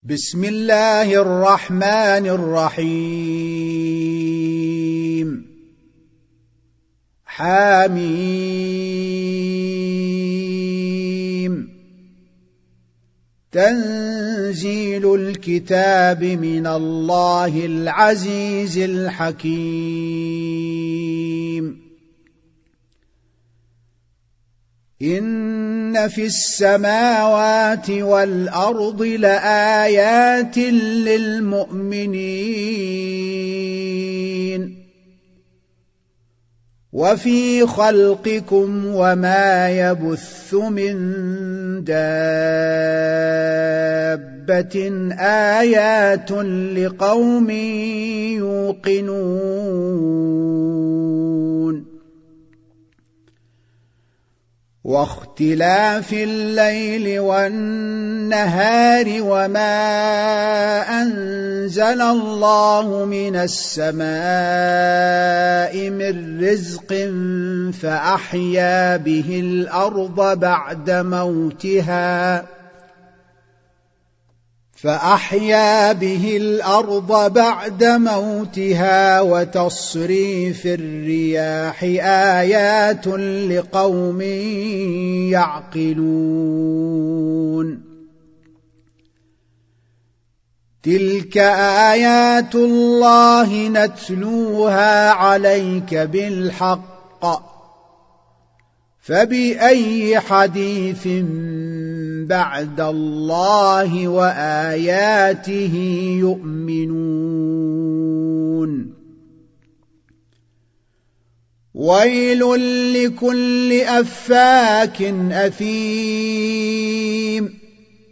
بسم الله الرحمن الرحيم حميم تنزيل الكتاب من الله العزيز الحكيم إن في السماوات والأرض لآيات للمؤمنين وفي خلقكم وما يبث من دابة آيات لقوم يوقنون واختلاف الليل والنهار وما أنزل الله من السماء من رزق فأحيا به الأرض بعد موتها وتصريف الرياح آيات لقوم يعقلون تلك آيات الله نتلوها عليك بالحق فبأي حديث بعد الله وآياته يؤمنون ويل لكل أفاك أثيم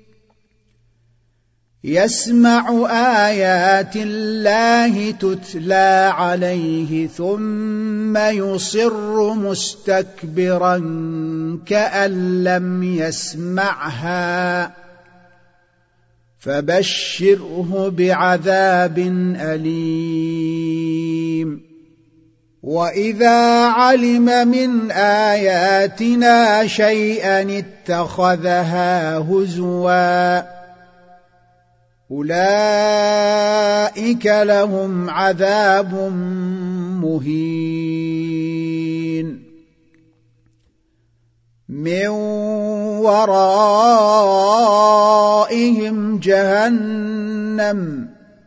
يسمع آيات الله تتلى عليه ثم يصر مستكبرا كأن لم يسمعها فبشره بعذاب أليم وإذا علم من آياتنا شيئا اتخذها هزوا أولئك لهم عذاب مهين من ورائهم جهنم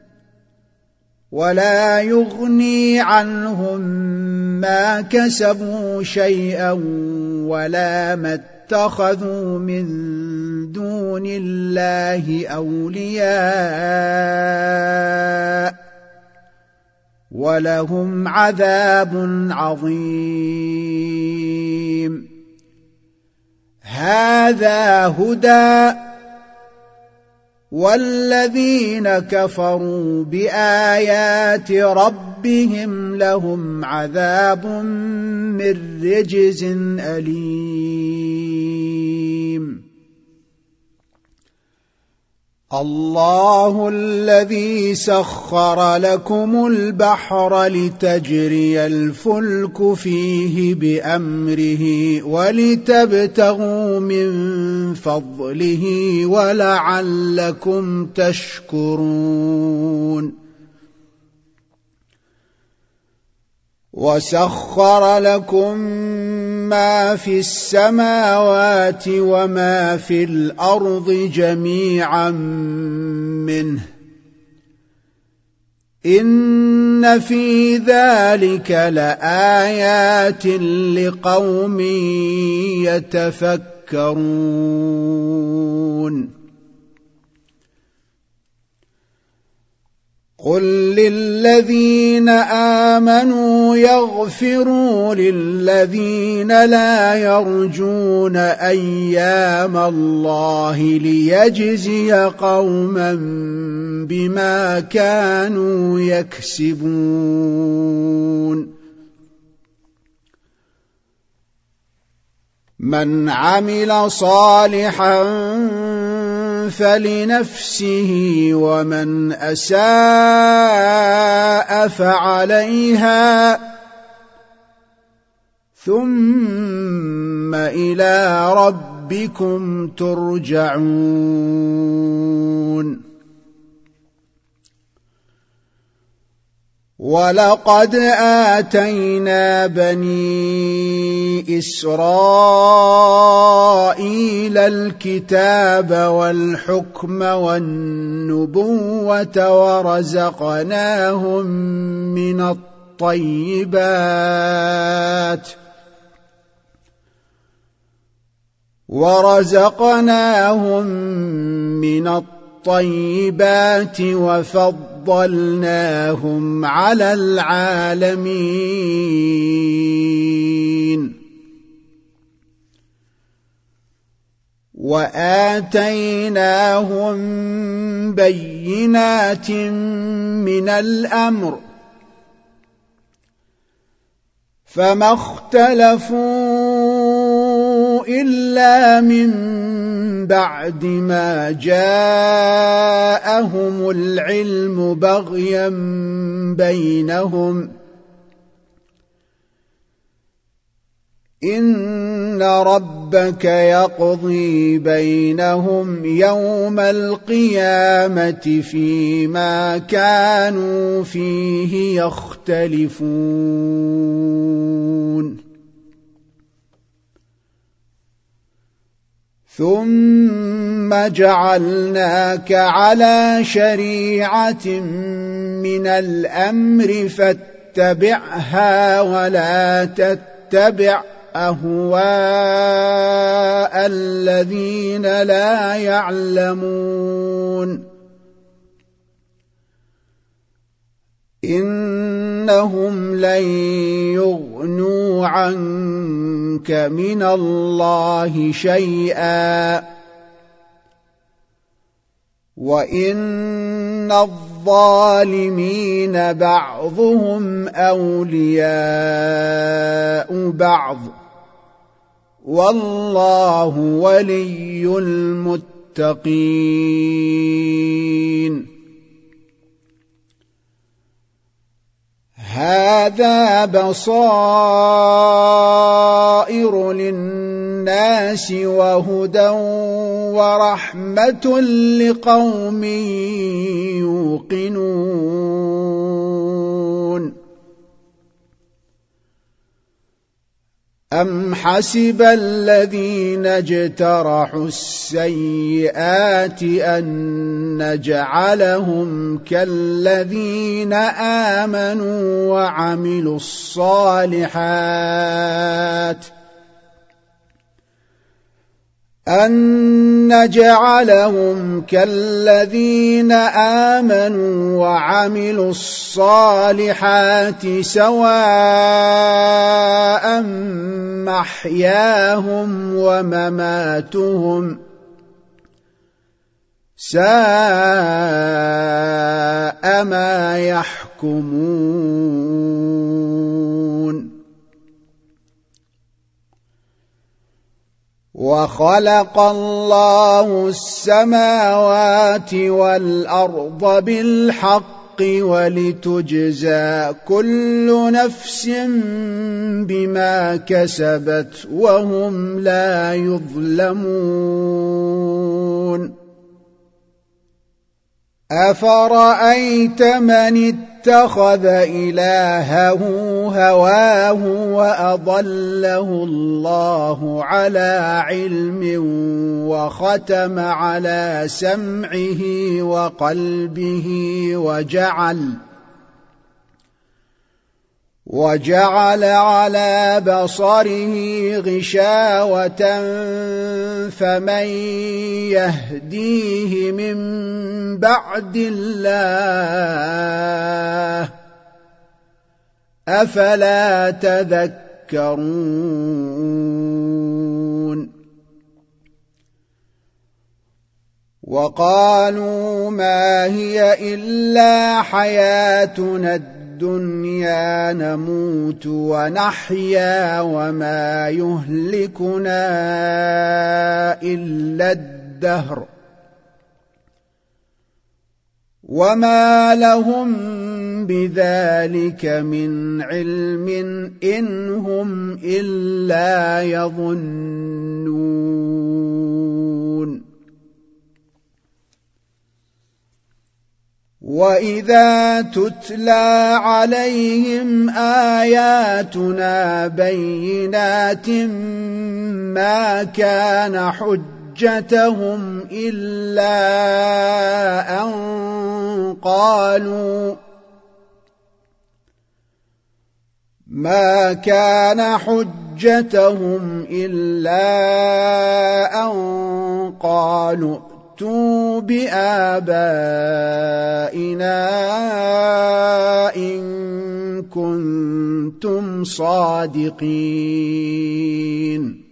ولا يغني عنهم ما كسبوا شيئا ولا ما اتخذوا من دون الله أولياء ولهم عذاب عظيم هذا هدى والذين كفروا بآيات ربهم لهم عذاب من رجز أليم الله الذي سخر لكم البحر لتجري الفلك فيه بأمره ولتبتغوا من فضله ولعلكم تشكرون وسخر لكم ما في السماوات وما في الأرض جميعا منه إن في ذلك لآيات لقوم يتفكرون قل للذين آمنوا يغفروا للذين لا يرجون أيام الله ليجزي قوما بما كانوا يكسبون من عمل صالحا فلنفسه ومن أساء فعليها ثم إلى ربكم ترجعون ولقد آتينا بني إسرائيل الكتاب والحكم والنبوة ورزقناهم من الطيبات وفضلناهم على العالمين وآتيناهم بينات من الأمر فما اختلفوا إلا من بعد ما جاءهم العلم بغيا بينهم إن ربك يقضي بينهم يوم القيامة فيما كانوا فيه يختلفون ثم جعلناك على شريعة من الأمر فاتبعها ولا تتبع أهواء الذين لا يعلمون إنهم لن يغنوا عنك من الله شيئا وإن الظالمين بعضهم أولياء بعض والله ولي المتقين هذا بصائر للناس وهدى ورحمة لقوم يوقنون أم حسب الذين اجترحوا السيئات أن نجعلهم كالذين آمنوا وعملوا الصالحات سواء محياهم ومماتهم ساء ما يحكمون وخلق الله السماوات والأرض بالحق ولتجزى كل نفس بما كسبت وهم لا يظلمون أفرأيت من اتخذ إلهه هواه وأضله الله على علم وختم على سمعه وقلبه وجعل على بصره غشاوة فمن يهديه من بعد الله أفلا تذكرون وقالوا ما هي إلا حياتنا الدنيا نموت ونحيا وما يهلكنا إلا الدهر وما لهم بذلك من علم إن هم إلا يظنون وإذا تتلى عليهم آياتنا بينات ما كان حجتهم إلا أن قالوا ائتوا بآبائنا إن كنتم صادقين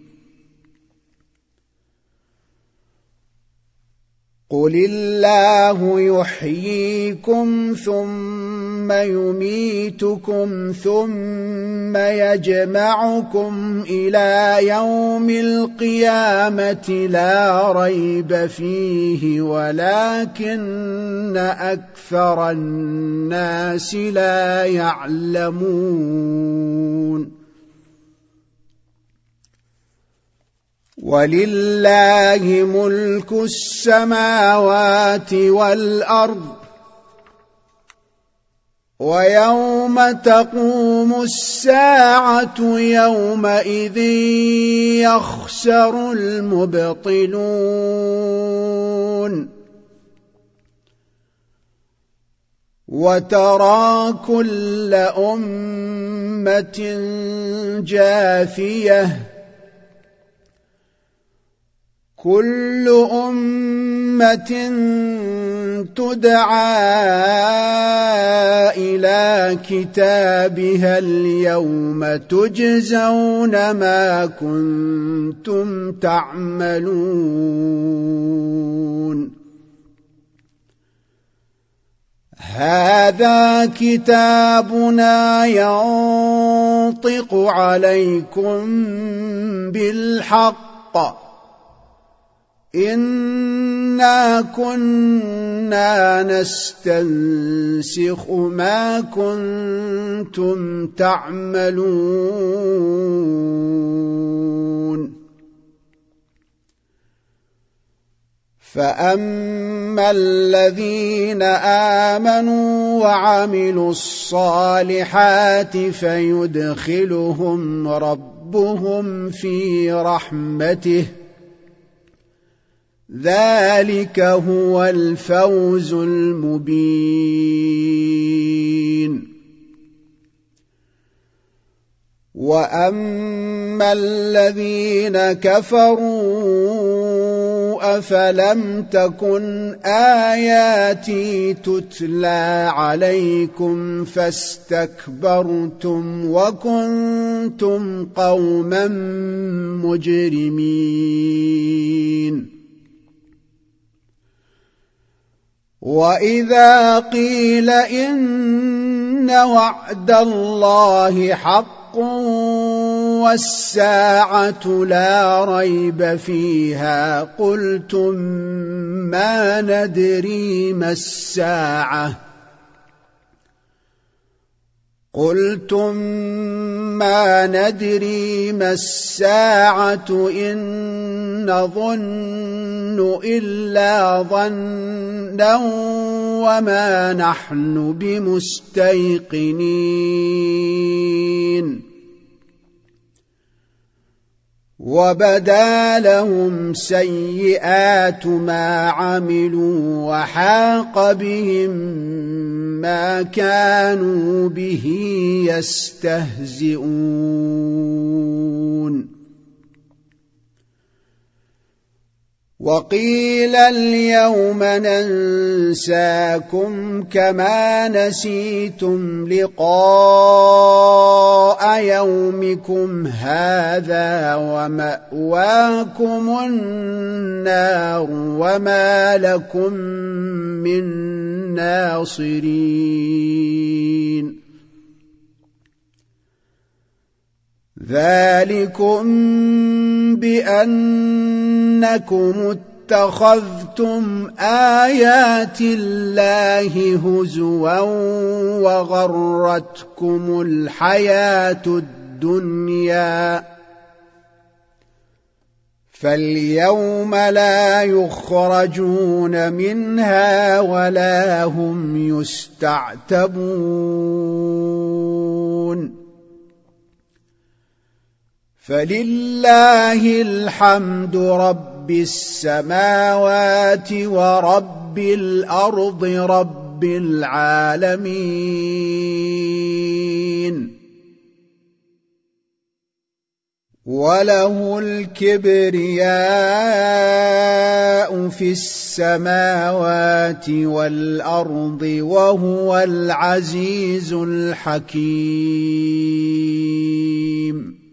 قل الله يحييكم ثم يميتكم ثم يجمعكم إلى يوم القيامة لا ريب فيه ولكن أكثر الناس لا يعلمون ولله ملك السماوات والأرض ويوم تقوم الساعة يومئذ يخسر المبطلون وترى كل أمة جاثية كل أمة تدعى إلى كتابها اليوم تجزون ما كنتم تعملون هذا كتابنا ينطق عليكم بالحق إنا كنا نستنسخ ما كنتم تعملون فأما الذين آمنوا وعملوا الصالحات فيدخلهم ربهم في رحمته ذلك هو الفوز المبين وأما الذين كفروا أفلم تكن آياتي تتلى عليكم فاستكبرتم وكنتم قوما مجرمين وإذا قيل إن وعد الله حق والساعة لا ريب فيها قلتم ما ندري ما الساعة إن نظن إلا ظنا وما نحن بمستيقنين وبدا لهم سيئات ما عملوا وحاق بهم ما كانوا به يستهزئون وقيل اليوم ننساكم كما نسيتم لقاء يومكم هذا ومأواكم النار وما لكم من ناصرين ذلكم بأنكم اتخذتم آيات الله هزوا وغرتكم الحياة الدنيا فاليوم لا يخرجون منها ولا هم يستعتبون فلله الحمد رب السماوات ورب الأرض رب العالمين وله الكبرياء في السماوات والأرض وهو العزيز الحكيم